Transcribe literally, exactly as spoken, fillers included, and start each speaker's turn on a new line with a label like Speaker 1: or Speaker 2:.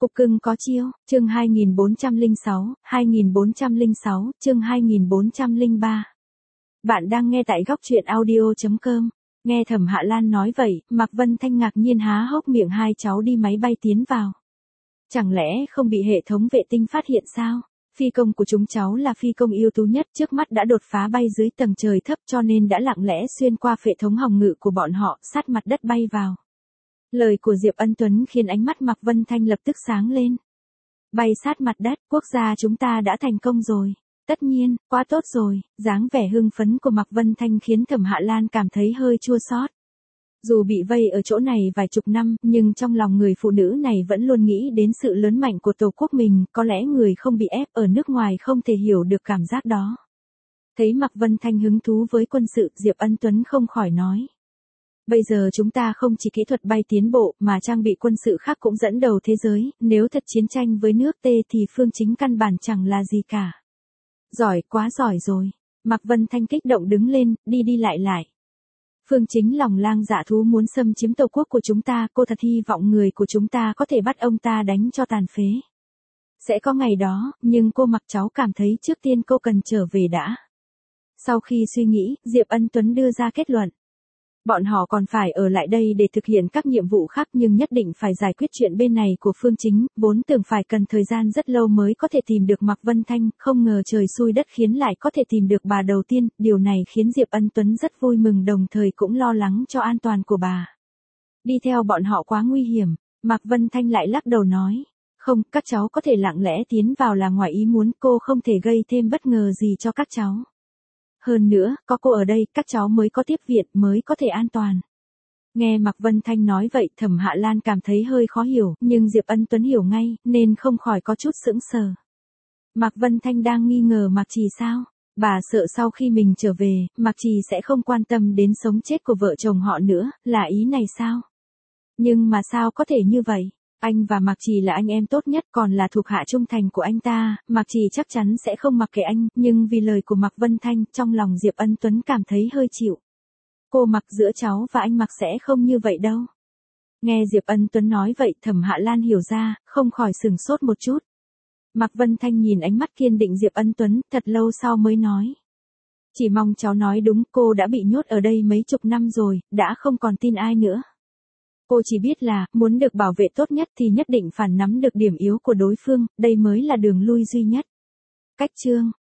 Speaker 1: Cục cưng có chiêu, chương hai nghìn bốn trăm lẻ sáu, hai nghìn bốn trăm lẻ sáu, chương hai nghìn bốn trăm lẻ ba. Bạn đang nghe tại góc truyện audio chấm com. Nghe Thẩm Hạ Lan nói vậy, Mạc Vân Thanh ngạc nhiên há hốc miệng, hai cháu đi máy bay tiến vào. Chẳng lẽ không bị hệ thống vệ tinh phát hiện sao? Phi công của chúng cháu là phi công ưu tú nhất, trước mắt đã đột phá bay dưới tầng trời thấp, cho nên đã lặng lẽ xuyên qua hệ thống phòng ngự của bọn họ, sát mặt đất bay vào. Lời của Diệp Ân Tuấn khiến ánh mắt Mạc Vân Thanh lập tức sáng lên. Bay sát mặt đất, quốc gia chúng ta đã thành công rồi. Tất nhiên, quá tốt rồi. Dáng vẻ hưng phấn của Mạc Vân Thanh khiến Thẩm Hạ Lan cảm thấy hơi chua xót. Dù bị vây ở chỗ này vài chục năm, nhưng trong lòng người phụ nữ này vẫn luôn nghĩ đến sự lớn mạnh của tổ quốc mình, có lẽ người không bị ép ở nước ngoài không thể hiểu được cảm giác đó. Thấy Mạc Vân Thanh hứng thú với quân sự, Diệp Ân Tuấn không khỏi nói. Bây giờ chúng ta không chỉ kỹ thuật bay tiến bộ, mà trang bị quân sự khác cũng dẫn đầu thế giới, nếu thật chiến tranh với nước T thì Phương Chính căn bản chẳng là gì cả. Giỏi, quá giỏi rồi. Mạc Vân Thanh kích động đứng lên, đi đi lại lại. Phương Chính lòng lang dạ thú muốn xâm chiếm tổ quốc của chúng ta, cô thật hy vọng người của chúng ta có thể bắt ông ta đánh cho tàn phế. Sẽ có ngày đó, nhưng cô Mạc cháu cảm thấy trước tiên cô cần trở về đã. Sau khi suy nghĩ, Diệp Ân Tuấn đưa ra kết luận. Bọn họ còn phải ở lại đây để thực hiện các nhiệm vụ khác, nhưng nhất định phải giải quyết chuyện bên này của Phương Chính, vốn tưởng phải cần thời gian rất lâu mới có thể tìm được Mạc Vân Thanh, không ngờ trời xui đất khiến lại có thể tìm được bà đầu tiên, điều này khiến Diệp Ân Tuấn rất vui mừng, đồng thời cũng lo lắng cho an toàn của bà. Đi theo bọn họ quá nguy hiểm, Mạc Vân Thanh lại lắc đầu nói. Không, các cháu có thể lặng lẽ tiến vào là ngoài ý muốn, cô không thể gây thêm bất ngờ gì cho các cháu. Hơn nữa, có cô ở đây, các cháu mới có tiếp viện, mới có thể an toàn. Nghe Mạc Vân Thanh nói vậy, Thẩm Hạ Lan cảm thấy hơi khó hiểu, nhưng Diệp Ân Tuấn hiểu ngay, nên không khỏi có chút sững sờ. Mạc Vân Thanh đang nghi ngờ Mạc Trì sao? Bà sợ sau khi mình trở về, Mạc Trì sẽ không quan tâm đến sống chết của vợ chồng họ nữa, là ý này sao? Nhưng mà sao có thể như vậy? Anh và Mạc Trì là anh em tốt nhất, còn là thuộc hạ trung thành của anh ta, Mạc Trì chắc chắn sẽ không mặc kệ anh, nhưng vì lời của Mạc Vân Thanh, trong lòng Diệp Ân Tuấn cảm thấy hơi chịu. Cô Mạc, giữa cháu và anh Mạc sẽ không như vậy đâu. Nghe Diệp Ân Tuấn nói vậy, Thẩm Hạ Lan hiểu ra, không khỏi sừng sốt một chút. Mạc Vân Thanh nhìn ánh mắt kiên định Diệp Ân Tuấn, thật lâu sau mới nói. Chỉ mong cháu nói đúng, cô đã bị nhốt ở đây mấy chục năm rồi, đã không còn tin ai nữa. Cô chỉ biết là, muốn được bảo vệ tốt nhất thì nhất định phải nắm được điểm yếu của đối phương, đây mới là đường lui duy nhất. Cách chương,